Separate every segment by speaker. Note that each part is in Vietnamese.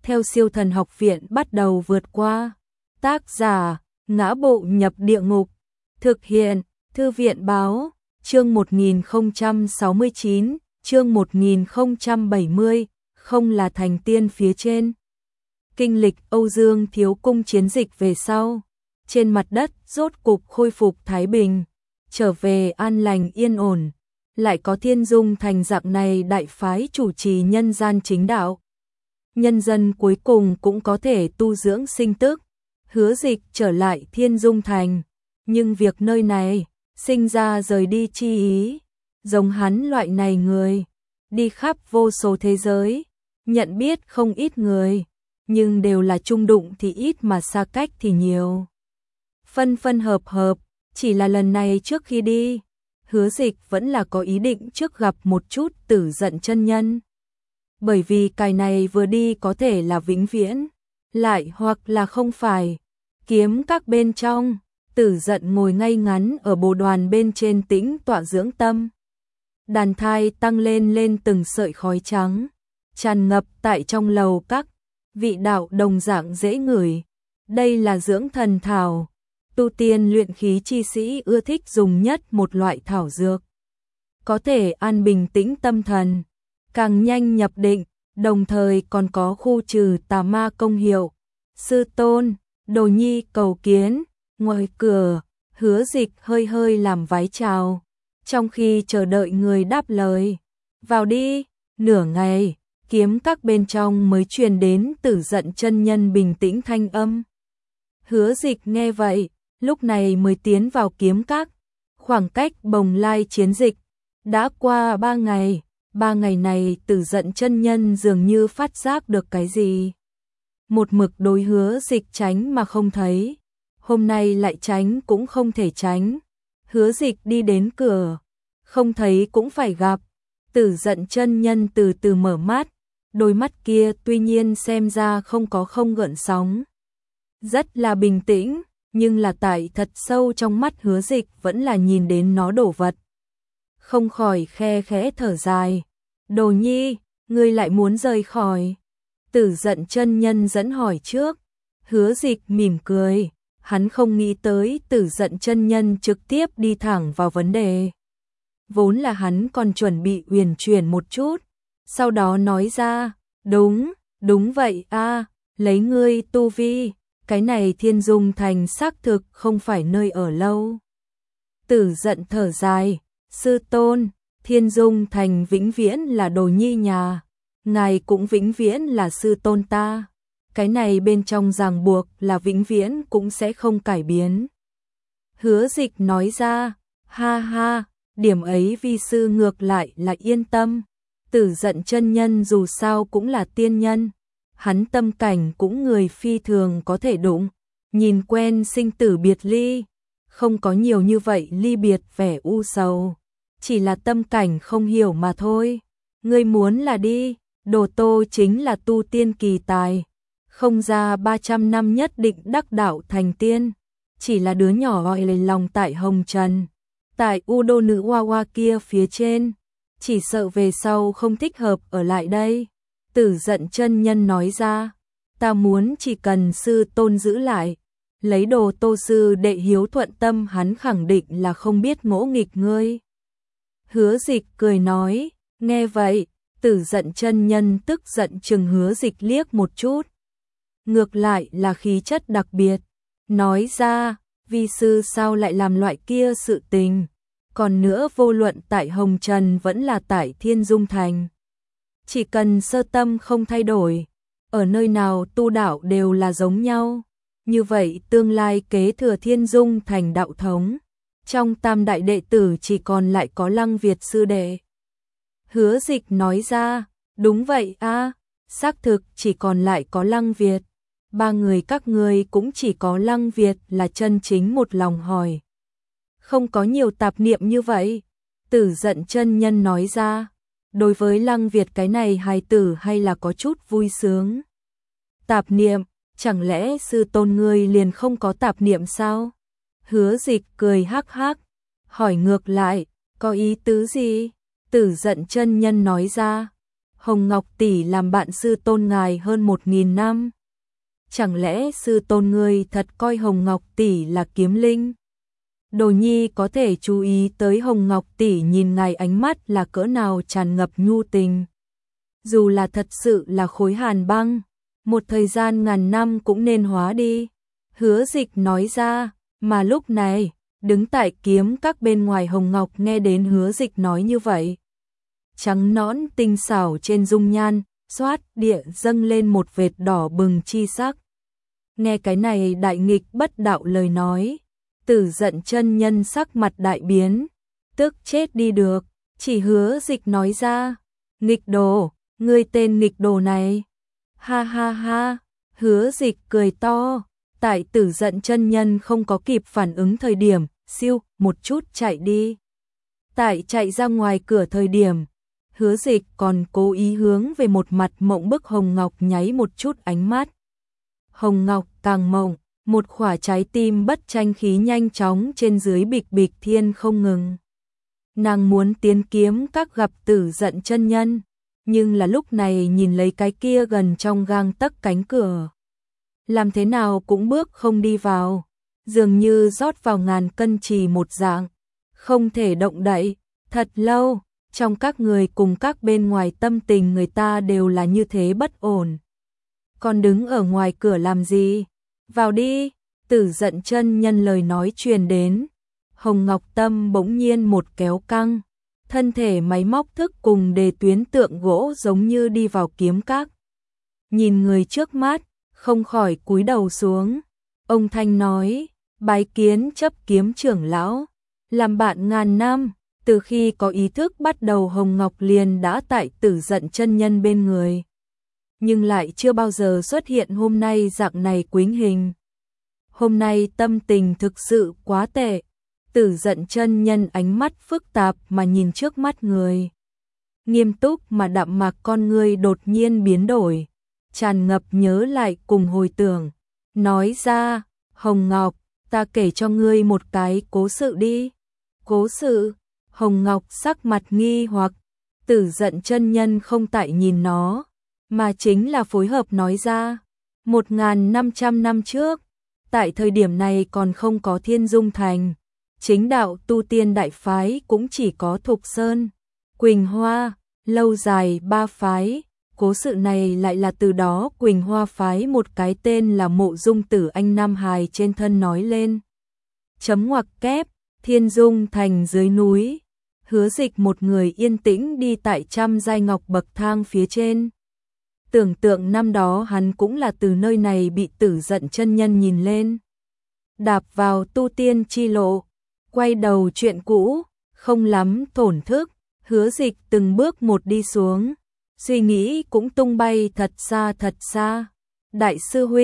Speaker 1: theo Siêu Thần Học Viện bắt đầu vượt qua. Tác giả: Ngã Bộ Nhập Địa Ngục. Thực hiện: Thư viện báo. Chương 1069, chương 1070, không là thành tiên phía trên. Kinh lịch Âu Dương Thiếu Cung chiến dịch về sau, trên mặt đất rốt cục khôi phục thái bình, trở về an lành yên ổn, lại có Thiên Dung Thành dạng này đại phái chủ trì nhân gian chính đạo. Nhân dân cuối cùng cũng có thể tu dưỡng sinh tức, Hứa Dịch trở lại Thiên Dung Thành, nhưng việc nơi này sinh ra rời đi chi ý, giống hắn loại này người, đi khắp vô số thế giới, nhận biết không ít người, nhưng đều là chung đụng thì ít mà xa cách thì nhiều. Phân phân hợp hợp, chỉ là lần này trước khi đi, Hứa Dịch vẫn là có ý định trước gặp một chút Tử Giận chân nhân. Bởi vì cái này vừa đi có thể là vĩnh viễn, lại hoặc là không phải. Kiếm các bên trong, Tử Giận ngồi ngay ngắn ở bồ đoàn bên trên tĩnh tọa dưỡng tâm. Đàn thai tăng lên từng sợi khói trắng, tràn ngập tại trong lầu các, vị đạo đồng dạng dễ ngửi. Đây là dưỡng thần thảo, tu tiên luyện khí chi sĩ ưa thích dùng nhất một loại thảo dược. Có thể an bình tĩnh tâm thần, càng nhanh nhập định, đồng thời còn có khu trừ tà ma công hiệu. Sư tôn, Đồ Nhi cầu kiến. Ngoài cửa, Hứa Dịch hơi hơi làm vái chào, trong khi chờ đợi người đáp lời. Vào đi. Nửa ngày, kiếm các bên trong mới truyền đến Tử Giận chân nhân bình tĩnh thanh âm. Hứa Dịch nghe vậy, lúc này mới tiến vào kiếm các. Khoảng cách Bồng Lai chiến dịch đã qua 3 ngày. 3 ngày này Tử Giận chân nhân dường như phát giác được cái gì. Một mực đối Hứa Dịch tránh mà không thấy, hôm nay lại tránh cũng không thể tránh. Hứa Dịch đi đến cửa, không thấy cũng phải gặp. Tử Giận chân nhân từ từ mở mắt, đôi mắt kia tuy nhiên xem ra không có không gợn sóng, rất là bình tĩnh, nhưng là tại thật sâu trong mắt Hứa Dịch vẫn là nhìn đến nó đổ vật. Không khỏi khe khẽ thở dài. Đồ Nhi, ngươi lại muốn rời khỏi? Tử Giận chân nhân dẫn hỏi trước. Hứa Dịch mỉm cười, hắn không nghĩ tới Tử Giận chân nhân trực tiếp đi thẳng vào vấn đề. Vốn là hắn còn chuẩn bị uyển chuyển một chút, sau đó nói ra, đúng vậy a, lấy ngươi tu vi, cái này Thiên Dung Thành xác thực không phải nơi ở lâu. Tử Giận thở dài, sư tôn, Thiên Dung Thành vĩnh viễn là Đồ Nhi nhà, ngài cũng vĩnh viễn là sư tôn ta. Cái này bên trong ràng buộc là vĩnh viễn cũng sẽ không cải biến. Hứa Dịch nói ra, ha ha, điểm ấy vi sư ngược lại là yên tâm. Tử Giận chân nhân dù sao cũng là tiên nhân, hắn tâm cảnh cũng người phi thường có thể đụng, nhìn quen sinh tử biệt ly, không có nhiều như vậy ly biệt vẻ u sầu, chỉ là tâm cảnh không hiểu mà thôi. Ngươi muốn là đi, Đồ Tô chính là tu tiên kỳ tài, không ra 300 năm nhất định đắc đạo thành tiên, chỉ là đứa nhỏ gọi lấy lòng tại hồng trần, tại U Đô nữ hoa hoa kia phía trên, chỉ sợ về sau không thích hợp ở lại đây. Tử Giận chân nhân nói ra, ta muốn chỉ cần sư tôn giữ lại, lấy Đồ Tô sư đệ hiếu thuận tâm, hắn khẳng định là không biết ngỗ nghịch ngươi. Hứa Dịch cười nói, nghe vậy, Tử Giận chân nhân tức giận chừng Hứa Dịch liếc một chút. Ngược lại là khí chất đặc biệt, nói ra, vi sư sao lại làm loại kia sự tình, còn nữa vô luận tại Hồng Trần vẫn là tại Thiên Dung Thành. Chỉ cần sơ tâm không thay đổi, ở nơi nào tu đạo đều là giống nhau, như vậy tương lai kế thừa Thiên Dung Thành đạo thống, trong tam đại đệ tử chỉ còn lại có Lăng Việt sư đệ. Hứa Dịch nói ra, đúng vậy a, xác thực chỉ còn lại có Lăng Việt. 3 người các ngươi cũng chỉ có Lăng Việt là chân chính một lòng hỏi, không có nhiều tạp niệm như vậy. Tử Giận chân nhân nói ra, đối với Lăng Việt cái này hài tử hay là có chút vui sướng. Tạp niệm, chẳng lẽ sư tôn ngươi liền không có tạp niệm sao? Hứa Dịch cười hắc hắc, hỏi ngược lại, có ý tứ gì? Tử Giận chân nhân nói ra, Hồng Ngọc tỷ làm bạn sư tôn ngài hơn 1000 năm. Chẳng lẽ sư tôn ngươi thật coi Hồng Ngọc tỷ là kiếm linh? Đồ nhi có thể chú ý tới Hồng Ngọc tỷ nhìn ngài ánh mắt là cỡ nào tràn ngập nhu tình. Dù là thật sự là khối hàn băng, một thời gian ngàn năm cũng nên hóa đi. Hứa Dịch nói ra, mà lúc này, đứng tại kiếm các bên ngoài Hồng Ngọc nghe đến Hứa Dịch nói như vậy. Trắng nõn tinh xảo trên dung nhan, xoát địa dâng lên một vệt đỏ bừng chi sắc. Nghe cái này đại nghịch bất đạo lời nói, Tử Giận chân nhân sắc mặt đại biến, tức chết đi được, chỉ Hứa Dịch nói ra, nghịch đồ, ngươi tên nghịch đồ này. Ha ha ha, Hứa Dịch cười to, tại Tử Giận chân nhân không có kịp phản ứng thời điểm, siêu một chút chạy đi. Tại chạy ra ngoài cửa thời điểm, Hứa Dịch còn cố ý hướng về một mặt mộng bức Hồng Ngọc nháy một chút ánh mắt. Hồng Ngọc càng mộng, một khỏa trái tim bất tranh khí nhanh chóng trên dưới bịch bịch thiên không ngừng. Nàng muốn tiến kiếm các gặp Tử Giận chân nhân, nhưng là lúc này nhìn lấy cái kia gần trong gang tấc cánh cửa. Làm thế nào cũng bước không đi vào, dường như rót vào ngàn cân trì một dạng, không thể động đậy, thật lâu, trong các người cùng các bên ngoài tâm tình người ta đều là như thế bất ổn. Còn đứng ở ngoài cửa làm gì? Vào đi, Tử Giận chân nhân lời nói truyền đến. Hồng Ngọc tâm bỗng nhiên một kéo căng, thân thể máy móc thức cùng đề tuyến tượng gỗ giống như đi vào kiếm các. Nhìn người trước mắt, không khỏi cúi đầu xuống. Ông Thanh nói, bái kiến chấp kiếm trưởng lão, làm bạn ngàn năm, từ khi có ý thức bắt đầu Hồng Ngọc liền đã tại Tử Giận chân nhân bên người. Nhưng lại chưa bao giờ xuất hiện hôm nay dạng này quýnh hình. Hôm nay tâm tình thực sự quá tệ. Tử Giận chân nhân ánh mắt phức tạp mà nhìn trước mắt người. Nghiêm túc mà đạm mạc con người đột nhiên biến đổi, tràn ngập nhớ lại cùng hồi tưởng. Nói ra, Hồng Ngọc, ta kể cho ngươi một cái cố sự đi. Cố sự? Hồng Ngọc sắc mặt nghi hoặc, Tử Giận chân nhân không tại nhìn nó, mà chính là phối hợp nói ra. 1500 năm trước, tại thời điểm này còn không có Thiên Dung Thành, chính đạo tu tiên đại phái cũng chỉ có Thục Sơn, Quỳnh Hoa, lâu dài 3 phái. Cố sự này lại là từ đó Quỳnh Hoa phái một cái tên là Mộ Dung Tử Anh Nam Hài trên thân nói lên. Chấm ngoặc kép, Thiên Dung Thành dưới núi. Hứa Dịch một người yên tĩnh đi tại trăm giai ngọc bậc thang phía trên. Tưởng tượng năm đó hắn cũng là từ nơi này bị Tử Giận chân nhân nhìn lên. Đạp vào tu tiên chi lộ, quay đầu chuyện cũ, không lắm thổn thức, Hứa Dịch từng bước một đi xuống, suy nghĩ cũng tung bay thật xa. Đại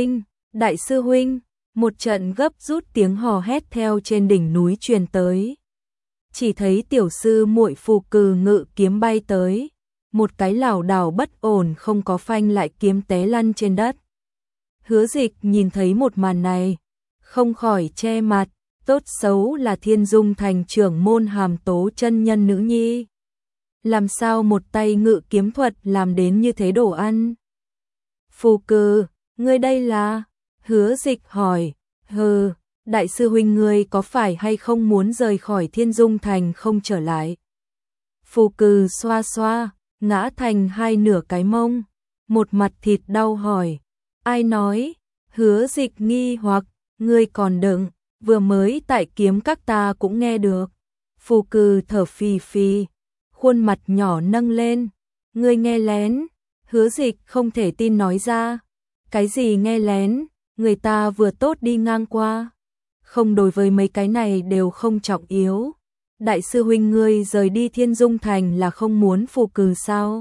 Speaker 1: sư huynh, một trận gấp rút tiếng hò hét theo trên đỉnh núi truyền tới. Chỉ thấy tiểu sư muội Phù Cừ ngự kiếm bay tới, một cái lảo đảo bất ổn không có phanh lại kiếm té lăn trên đất. Hứa Dịch nhìn thấy một màn này, không khỏi che mặt, tốt xấu là Thiên Dung Thành trưởng môn Hàm Tố chân nhân nữ nhi. Làm sao một tay ngự kiếm thuật làm đến như thế đồ ăn? Phù Cừ, ngươi đây là? Hứa Dịch hỏi, hừ, đại sư huynh ngươi có phải hay không muốn rời khỏi Thiên Dung Thành không trở lại? Phù Cừ xoa xoa, ngã thành hai nửa cái mông, một mặt thịt đau hỏi, ai nói? Hứa Dịch nghi hoặc, ngươi còn đừng, vừa mới tại kiếm các ta cũng nghe được. Phù Cừ thở phì phì, khuôn mặt nhỏ nâng lên, ngươi nghe lén? Hứa Dịch không thể tin nói ra, cái gì nghe lén, người ta vừa tốt đi ngang qua. Không, đối với mấy cái này đều không trọng yếu. Đại sư huynh ngươi rời đi Thiên Dung Thành là không muốn Phù Cừ sao?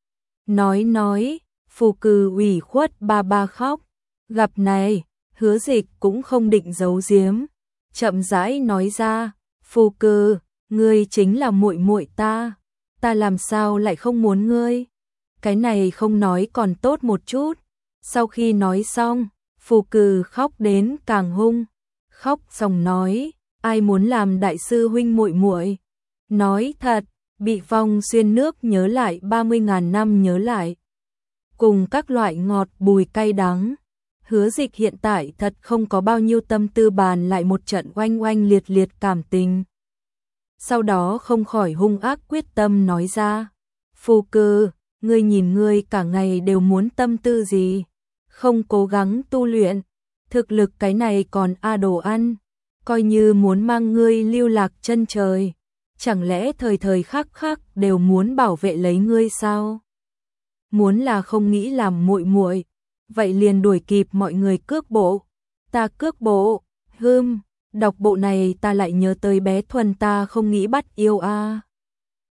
Speaker 1: Nói, Phù Cừ ủy khuất ba khóc. Gặp này, Hứa Dịch cũng không định giấu giếm, chậm rãi nói ra, Phù Cừ, ngươi chính là muội muội ta làm sao lại không muốn ngươi? Cái này không nói còn tốt một chút. Sau khi nói xong, Phù Cừ khóc đến càng hung, khóc xong nói, ai muốn làm đại sư huynh muội muội? Nói thật, bị vong xuyên nước nhớ lại 30.000 năm nhớ lại. Cùng các loại ngọt bùi cay đắng. Hứa Dịch hiện tại thật không có bao nhiêu tâm tư bàn lại một trận oanh oanh liệt liệt cảm tình. Sau đó không khỏi hung ác quyết tâm nói ra. Phu cư, ngươi nhìn ngươi cả ngày đều muốn tâm tư gì? Không cố gắng tu luyện, thực lực cái này còn đồ ăn, coi như muốn mang ngươi lưu lạc chân trời. Chẳng lẽ thời thời khắc khắc đều muốn bảo vệ lấy ngươi sao? Muốn là không nghĩ làm muội muội, vậy liền đuổi kịp mọi người cước bộ. Ta cước bộ, đọc bộ này ta lại nhớ tới bé Thuần ta không nghĩ bắt yêu a.